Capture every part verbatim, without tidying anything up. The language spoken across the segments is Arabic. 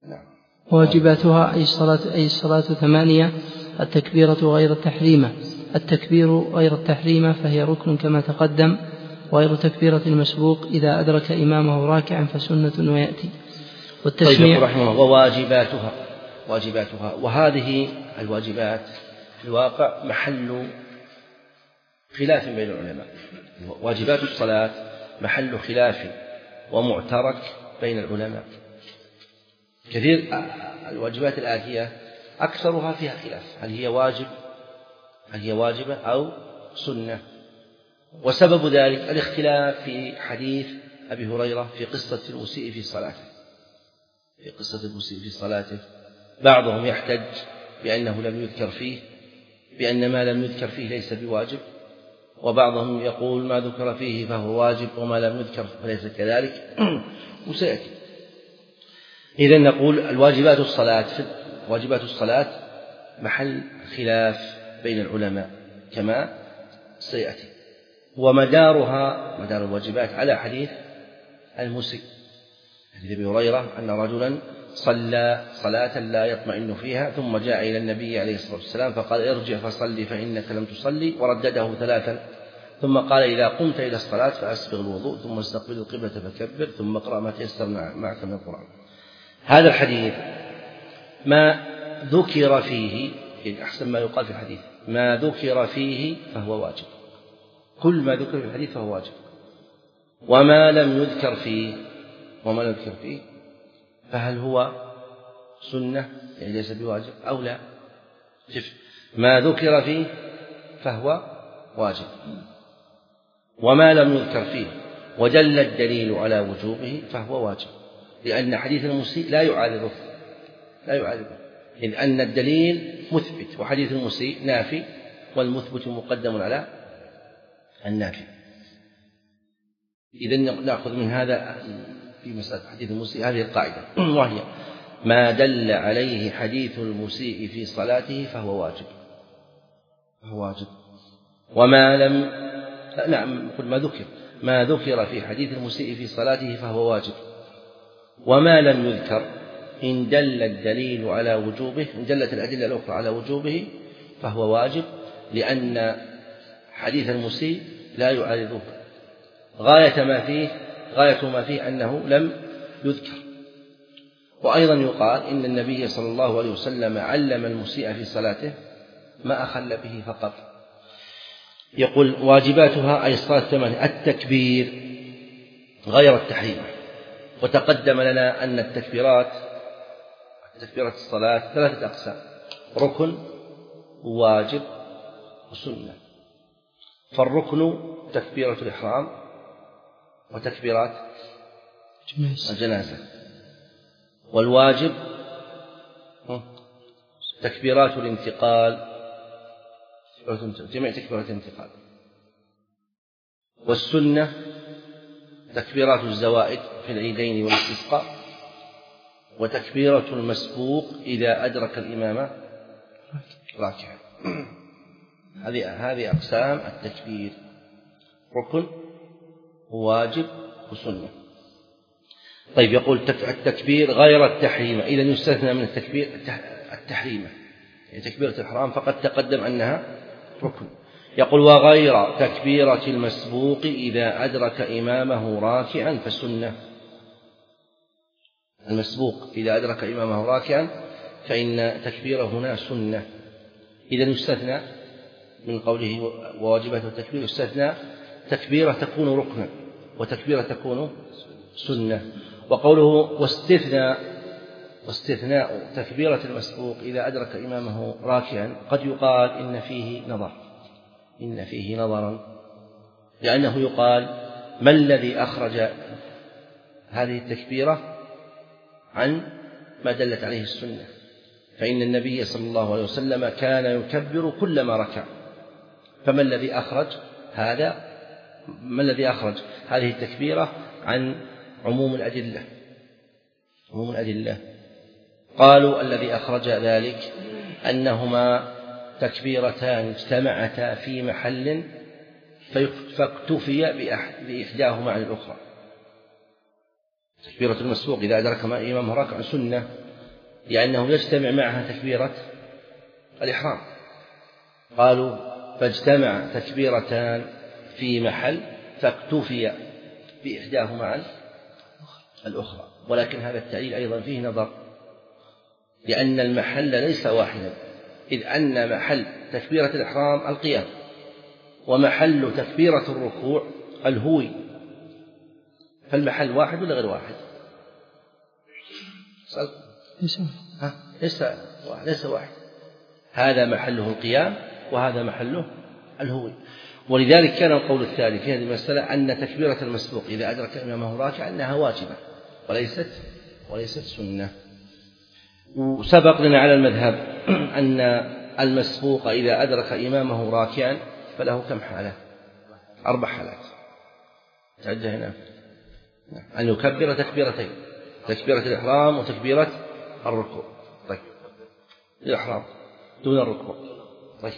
نعم. واجباتها أي الصلاة, أي الصلاة ثمانية. التكبيرة غير التحريمة. التكبير غير التحريمة فهي ركن كما تقدم، غير تكبيرة المسبوق إذا أدرك إمامه راكعا فسنة ويأتي. والتسميع. طيب رحمه الله. وواجباتها واجباتها وهذه الواجبات في الواقع محل خلاف بين العلماء. واجبات الصلاة محل خلاف ومعترك بين العلماء. كثير الواجبات الآتية أكثرها فيها خلاف، هل هي واجب هل هي واجبة أو سنة. وسبب ذلك الاختلاف في حديث أبي هريرة في قصة المسيء في صلاته في قصة المسيء في صلاته بعضهم يحتج بأنه لم يذكر فيه بأن ما لم يذكر فيه ليس بواجب، وبعضهم يقول ما ذكر فيه فهو واجب وما لم يذكر فليس كذلك. وسيأتي. إذن نقول الواجبات الصلاة واجبات الصلاة محل خلاف بين العلماء كما سيأتي. ومدارها مدار الواجبات على حديث المسيء، حديث أبي هريرة أن رجلا صلى صلاة لا يطمئن فيها ثم جاء إلى النبي عليه الصلاة والسلام فقال ارجع فصلي فإنك لم تصلي، وردده ثلاثا، ثم قال إذا قمت إلى الصلاة فأسبغ الوضوء ثم استقبل القبلة فكبر ثم اقرأ ما تيسر معك من القرآن. هذا الحديث ما ذكر فيه، أحسن ما يقال في الحديث، ما ذكر فيه فهو واجب. كل ما ذكر في الحديث فهو واجب، وما لم يذكر فيه وما لم يذكر فيه فهل هو سنة يعني ليس بواجب أو لا. شف ما ذكر فيه فهو واجب، وما لم يذكر فيه ودل الدليل على وجوبه فهو واجب، لأن حديث المسيء لا يعارضه لا يعارضه إذ أن الدليل مثبت وحديث المسيء نافي، والمثبت مقدم على النافي. إذن نأخذ من هذا في مسألة حديث المسيء هذه القاعدة، وهي ما دل عليه حديث المسيء في صلاته فهو واجب فهو واجب وما لم نعم قل ما ذكر ما ذكر في حديث المسيء في صلاته فهو واجب، وما لم يذكر إن دل الدليل على وجوبه إن دلت الأدلة الأخرى على وجوبه فهو واجب، لأن حديث المسيء لا يعارضه، غاية ما فيه غاية ما فيه أنه لم يذكر. وأيضا يقال إن النبي صلى الله عليه وسلم علم المسيء في صلاته ما أخل به فقط. يقول واجباتها أي الصلاة ثمانية. التكبير غير التحريم، وتقدم لنا أن التكبيرات تكبيرات الصلاة ثلاثة أقسام: ركن وواجب وسنة. فالركن تكبيرة الإحرام وتكبيرات الجنازة، والواجب تكبيرات الانتقال جميع تكبيرات الانتقال، والسنة تكبيرات الزوائد في العيدين والاستسقاء، وتكبيرة المسبوق إذا أدرك الإمام راكعا. هذه هذه أقسام التكبير: ركن وواجب وسنة. طيب يقول التكبير غير التحريمة، إذا يستثنى من التكبير التحريمة، يعني تكبيرة الإحرام فقد تقدم أنها ركن. يقول وغير تكبيرة المسبوق إذا أدرك إمامه راكعا فسنة. المسبوق إذا أدرك إمامه راكعا فإن تكبيره هنا سنة. إذا يستثنى من قوله وواجبات التكبير يستثنى تكبيرة تكون ركنا وتكبيرة تكون سنة. وقوله واستثناء واستثناء تكبيرة المسبوق إذا أدرك إمامه راكعا قد يقال إن فيه نظر إن فيه نظرا لأنه يقال ما الذي أخرج هذه التكبيرة عن ما دلت عليه السنة؟ فإن النبي صلى الله عليه وسلم كان يكبر كلما ركع، فما الذي أخرج هذا ما الذي أخرج هذه التكبيرة عن عموم الأدلة عموم الأدلة قالوا الذي أخرج ذلك أنهما تكبيرتان اجتمعتا في محل فاكتفي بإحداهما عن الأخرى. تكبيرة المسبوق إذا أدرك ما إمامه ركع سنة، لأنه يجتمع معها تكبيرة الإحرام. قالوا فاجتمع تكبيرتان في محل فاكتفي بإحداهما عن الأخرى. ولكن هذا التعليل أيضا فيه نظر، لأن المحل ليس واحدا، إذ أن محل تكبيرة الإحرام القيام، ومحل تكبيرة الركوع الهوي، فالمحل واحد ولا غير واحد؟ ها؟ ليس واحد، ليس واحد. هذا محله القيام وهذا محله الهوي. ولذلك كان القول الثاني في هذه المسألة أن تكبيرة المسبوق إذا أدرك إمامه راكعا أنها واجبة وليست وليست سنة. وسبق لنا على المذهب أن المسبوق إذا أدرك إمامه راكعا فله كم حالة؟ أربع حالات. تعد هنا أن يكبر تكبيرتين، تكبيرة الإحرام وتكبيرة الركوع. طيب الإحرام دون الركوع. طيب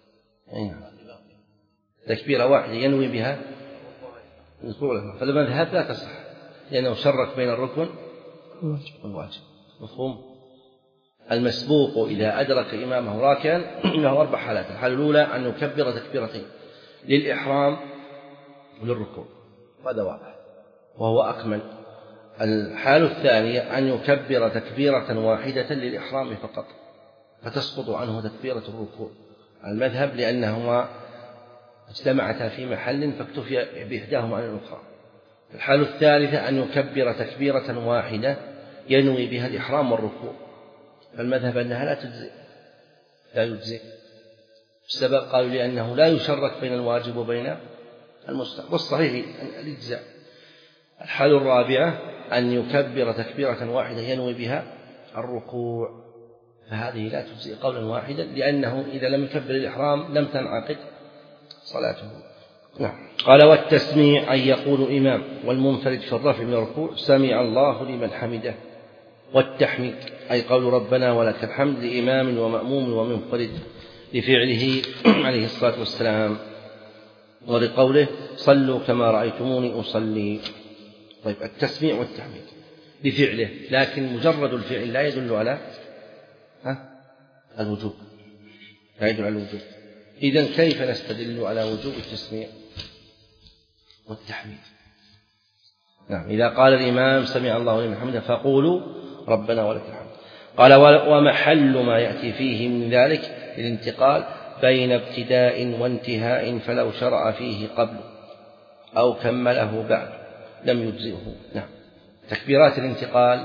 تكبيرة واحدة ينوي بها الركوع، فالمذهب لا تصح لأنه شرك بين الركن والواجب. مفهوم؟ المسبوق إذا أدرك إمامه راكعا له أربع حالات. الحالة الأولى أن يكبر تكبيرتين للإحرام وللركوع، هذا واضح وهو أكمل. الحالة الثانية أن يكبر تكبيرة واحدة للإحرام فقط، فتسقط عنه تكبيرة الركوع المذهب لأنهما اجتمعتا في محل فاكتفي بإحداهما عن الأخرى. الحالة الثالثة أن يكبر تكبيرة واحدة ينوي بها الإحرام والركوع، فالمذهب أنها لا تجزئ لا يجزئ. السبب قالوا لأنه لا يشرك بين الواجب وبين المستحب، والصحيح الإجزاء. الحالة الرابعة أن يكبر تكبيرة واحدة ينوي بها الركوع، فهذه لا تجزئ قولا واحدا، لأنه إذا لم يكبر الإحرام لم تنعقد صلاته. نعم. قال والتسميع أن يقول إمام والمنفرد في الرفع من الركوع سمع الله لمن حمده. والتحميد أي قول ربنا ولك الحمد لإمام ومأموم ومنفرد لفعله عليه الصلاة والسلام، ولقوله صلوا كما رأيتموني أصلي. طيب التسميع والتحميد لفعله، لكن مجرد الفعل لا يدل على ها الوجوب، لا يدل على الوجوب. إذن كيف نستدل على وجوب التسميع والتحميد؟ نعم، إذا قال الإمام سمع الله لمن حمده فقولوا ربنا ولك الحمد. قال ومحل ما يأتي فيه من ذلك الانتقال بين ابتداء وانتهاء، فلو شرع فيه قبل أو كمله بعد لم يجزئه. نعم. تكبيرات الانتقال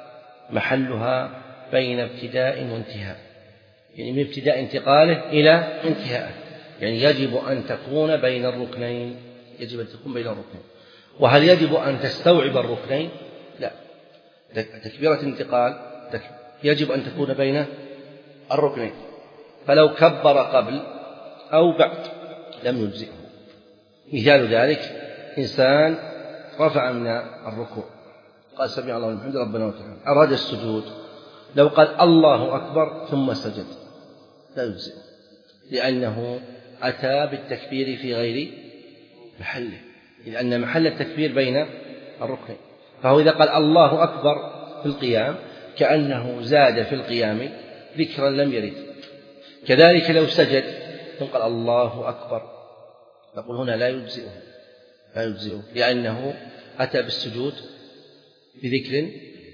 محلها بين ابتداء وانتهاء، يعني من ابتداء انتقاله إلى انتهاءه، يعني يجب أن تكون بين الركنين، يجب أن تكون بين الركنين. وهل يجب أن تستوعب الركنين؟ لا. تكبيرة الانتقال يجب أن تكون بين الركنين، فلو كبر قبل أو بعد لم يجزئه. مثال ذلك إنسان رفع من الركوع قال سمع الله لمن حمده ربنا ولك الحمد، أراد السجود، لو قال الله أكبر ثم سجد لا يجزئه، لأنه أتى بالتكبير في غير محله، لأن محل التكبير بين الركنين. فهو إذا قال الله أكبر في القيام كأنه زاد في القيام ذكرا لم يرد. كذلك لو سجد ثم قال الله أكبر نقول هنا لا يجزئه لا يجزئه لأنه أتى بالسجود بذكر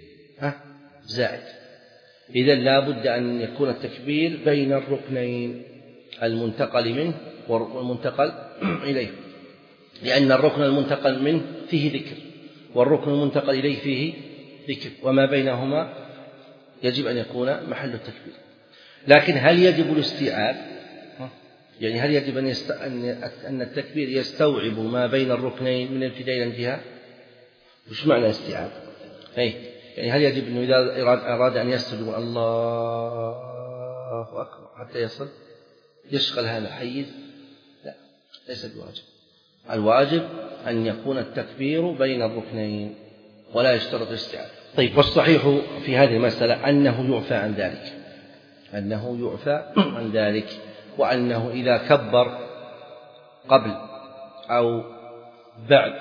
زائد. إذن لا بد أن يكون التكبير بين الركنين المنتقل منه والمنتقل إليه، لأن الركن المنتقل منه فيه ذكر والركن المنتقل إليه فيه ذكر، وما بينهما يجب أن يكون محل التكبير. لكن هل يجب الاستيعاب؟ يعني هل يجب أن, يست... أن التكبير يستوعب ما بين الركنين من الابتداء إلى الانتهاء؟ وش معنى استيعاب؟ أي يعني هل يجب أنه إذا أراد أن يسجد الله أكبر حتى يصل يشغل هذا الحيز؟ لا، ليس بواجب. الواجب أن يكون التكبير بين الركنين ولا يشترط الاستيعاب. طيب، والصحيح في هذه المسألة أنه يعفى عن ذلك أنه يعفى عن ذلك وأنه إذا كبر قبل أو بعد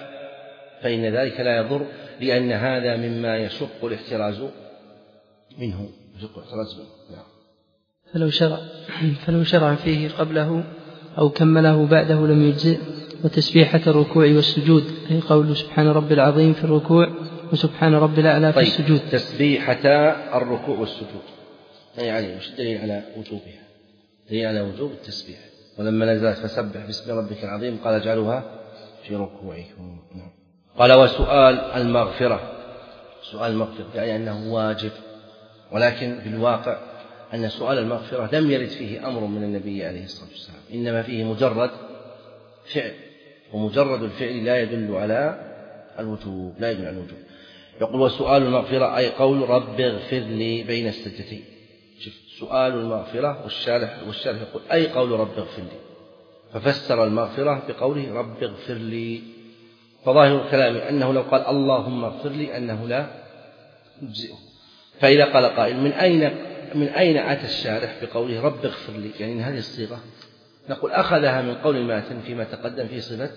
فإن ذلك لا يضر، لأن هذا مما يشق الاحتراز منه. فلو شرع فلو شرع فيه قبله أو كمله بعده لم يجزئ. وتسبيحة الركوع والسجود أي قول سبحان رب العظيم في الركوع وسبحان رب الأعلى في طيب. السجود. تسبيحة الركوع والسجود يعني مش دليل على وجوبها؟ دليل على وجوب التسبيح. ولما نزلت فسبح باسم ربك العظيم قال اجعلوها في ركوعكم. قال وسؤال المغفرة، سؤال المغفرة يعني أنه واجب، ولكن في الواقع أن سؤال المغفرة لم يرد فيه أمر من النبي عليه الصلاة والسلام، إنما فيه مجرد فعل، ومجرد الفعل لا يدل على الوجوب، لا يدل على الوجوب. يقول وسؤال المغفرة أي قول رب اغفر لي بين السجدتين. شوف سؤال المغفرة والشارح والشارح يقول أي قول رب اغفر لي، ففسر المغفرة بقوله رب اغفر لي. فظاهر الكلام أنه لو قال اللهم اغفر لي أنه لا يجزئه. فإذا قال قائل من أين من أين أتى الشارح بقوله رب اغفر لي، يعني من هذه الصيغة، نقول أخذها من قول الماتن فيما تقدم في صفة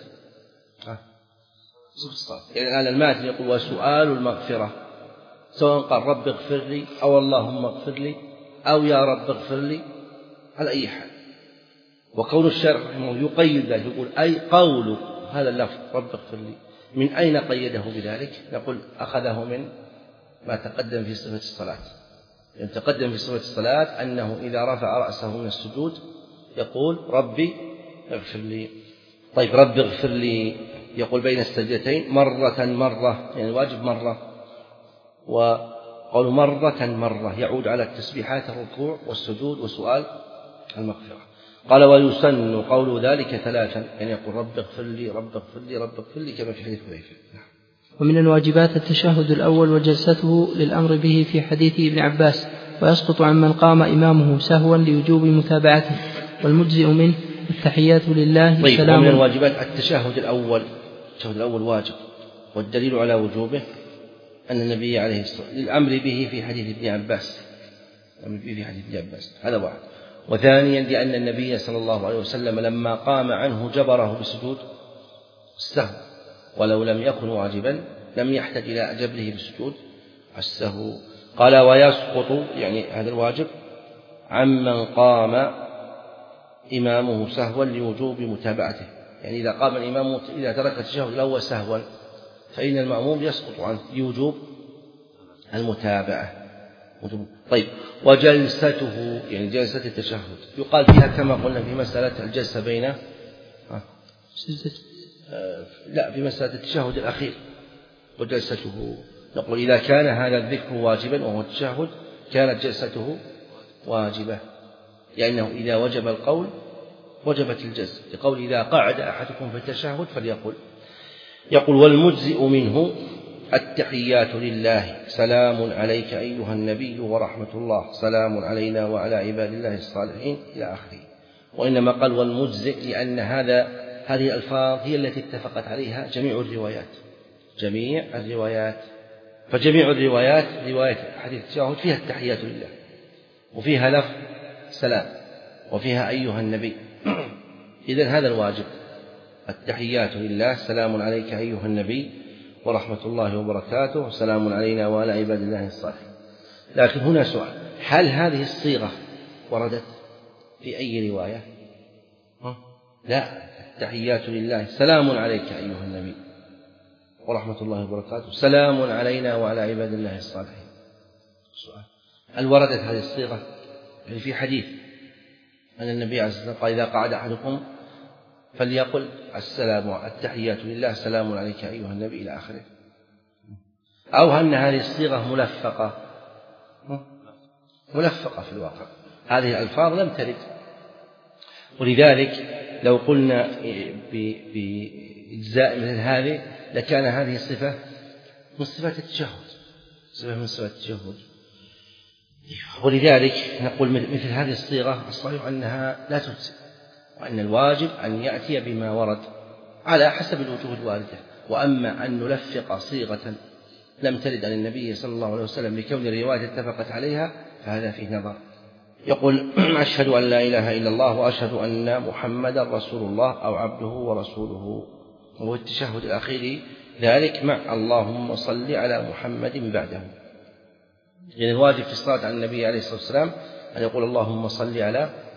صفة الصلاة. يعني الآن الماتن يقول وسؤال المغفرة، سواء قال رب اغفر لي أو اللهم اغفر لي أو يا رب اغفر لي، على أي حال. وقول الشارح يقيد ذلك، يقول أي قول هذا اللفظ رب اغفر لي، من أين قيده بذلك؟ نقول أخذه من ما تقدم في صفة الصلاة. يعني تقدم في صفة الصلاة أنه إذا رفع رأسه من السجود يقول ربي اغفر لي. طيب رب اغفر لي يقول بين السجدتين مرة مرة، يعني الواجب مرة، وقول مرة مرة يعود على التسبيحات الركوع والسجود وسؤال المغفرة. قال ويسن قول ذلك ثلاثا، يعني يقول رب اغفر لي رب اغفر لي رب اغفر لي كما في حديث حذيفة. ومن الواجبات التشهد الأول وجلسته للأمر به في حديث ابن عباس، ويسقط عمن قام إمامه سهوا لوجوب متابعته، والمجزئ منه التحيات لله. طيب. ومن الواجبات التشهد الأول، التشهد الأول واجب، والدليل على وجوبه أن النبي عليه الصلاة والسلام للأمر به في حديث ابن عباس، الأمر به في حديث ابن عباس، هذا واحد. وثانيا لأن النبي صلى الله عليه وسلم لما قام عنه جبره بسجود السهو، ولو لم يكن واجبا لم يحتج إلى جبره بسجود السهو. قال ويسقط يعني هذا الواجب عمن قام إمامه سهوا لوجوب متابعته، يعني إذا قام الإمام إذا ترك التشهد الأول سهوا فإن المأموم يسقط عنه لوجوب المتابعة. طيب. وجلسته يعني جلسة التشهد يقال فيها كما قلنا في مسألة الجلسة بين آه لا في مسألة التشهد الأخير وجلسته، نقول إذا كان هذا الذكر واجبا وهو التشهد كانت جلسته واجبة، لأنه يعني إذا وجب القول وجبت الجلسة، لقول إذا قعد أحدكم في التشهد فليقل. يقول والمجزئ منه التحيات لله سلام عليك أيها النبي ورحمة الله سلام علينا وعلى عباد الله الصالحين إلى آخره. وإنما قال والمجزئ لأن هذا هذه الألفاظ هي التي اتفقت عليها جميع الروايات، جميع الروايات فجميع الروايات رواية حديث التشهد فيها التحيات لله، وفيها لفظ سلام، وفيها أيها النبي. إذن هذا الواجب التحيات لله سلام عليك أيها النبي ورحمة الله وبركاته سلام علينا وعلى عباد الله الصالحين. لكن هنا سؤال، هل هذه الصيغة وردت في أي رواية؟ لا، التحيات لله سلام عليك أيها النبي ورحمة الله وبركاته سلام علينا وعلى عباد الله الصالحين. سؤال، هل وردت هذه الصيغة؟ يعني في حديث أن النبي عليه الصلاة والسلام قال إذا قعد أحدكم فليقل السلام التحيات لله سلام عليك أيها النبي إلى آخره، أو أن هذه الصيغة ملفقة ملفقة في الواقع، هذه الألفاظ لم ترد. ولذلك لو قلنا بإجزاء مثل هذه لكان هذه الصفة من صفات التشهد، صفة من صفات التشهد. ولذلك نقول مثل هذه الصيغة الصحيح أنها لا تجزئ، وأن الواجب أن يأتي بما ورد على حسب الوجوه الواردة. وأما أن نلفق صيغة لم ترد عن النبي صلى الله عليه وسلم لكون الرواية اتفقت عليها فهذا فيه نظر. يقول أشهد أن لا إله إلا الله وأشهد أن محمدا رسول الله أو عبده ورسوله، وهو التشهد الأخير ذلك مع اللهم صل على محمد بعده. يعني الواجب في الصلاة على النبي عليه الصلاة والسلام أن يقول اللهم صل على